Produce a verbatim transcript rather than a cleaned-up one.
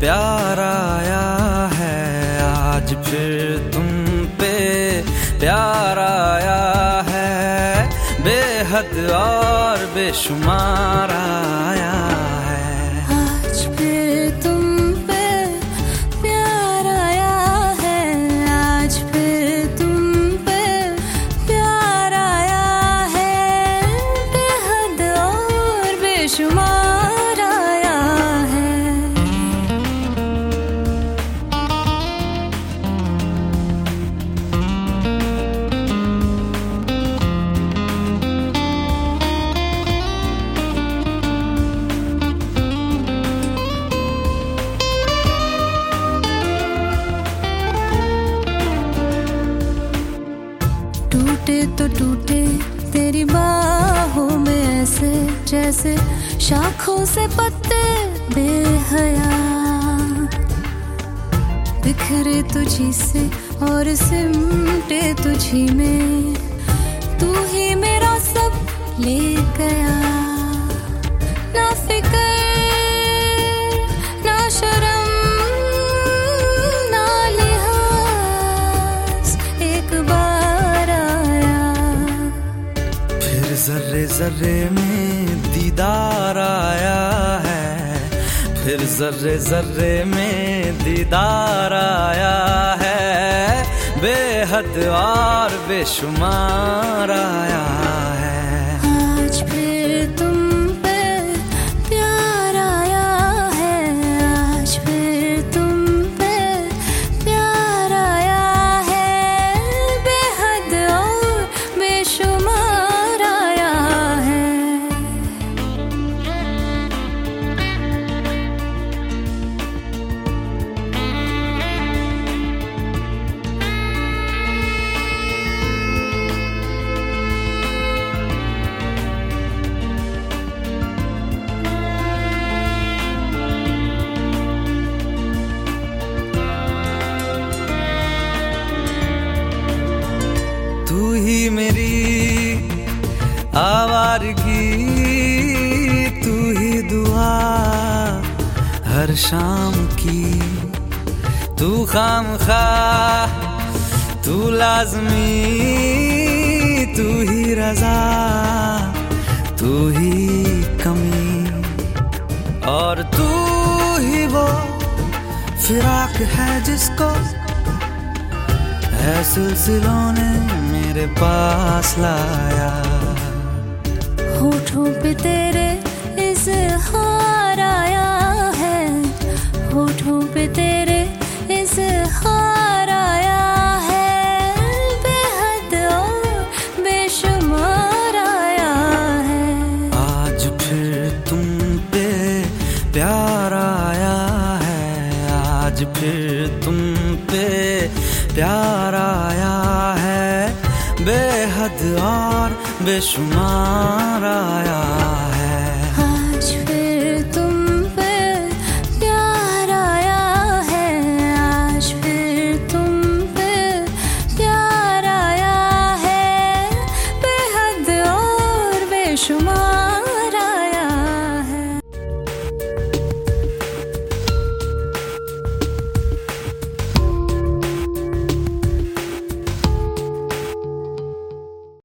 प्यार आया है, आज फिर तुम पे प्यार आया है, बेहद और बेशुमार आया है। आज फिर तुम पे प्यार आया है, आज फिर तुम पे प्यार आया है, बेहद और बेशुमार आया है। टूटे तो टूटे तेरी बाहों में ऐसे जैसे शाखों से पत्ते बेहया, बिखरे तुझी से और सिमटे तुझी में, तू ही मेरा सब ले गया। ना फिक्र ना शर्म ना लिहाज, एक बार जर्रे जर्रे में दीदार आया है, फिर जर्रे जर्रे में दीदार आया है, बेहद और बेशुमार आया है। आज फिर तुम पे प्यार आया है, आज फिर तुम पे प्यार आया है, बेहद और बेशुमार। तू ही मेरी आवारगी, तू ही दुआ हर शाम की, तू खामखा तू लाज़मी, तू ही रज़ा तू ही कमी, और तू ही वो फिराक है जिसको है सिलसिलों ने मेरे पास लाया। होठों पे तेरे इज़हार आया है, होठों पे तेरे इज़हार आया है, बेहद और बेशुमार आया है। आज फिर तुम पे प्यार आया है, आज फिर तुम पे प्यार आया है, बेहद और बेशुमार आया है। आज फिर तुम पे प्यार आया है, आज फिर तुम पे प्यार आया है, बेहद और बेशुमार।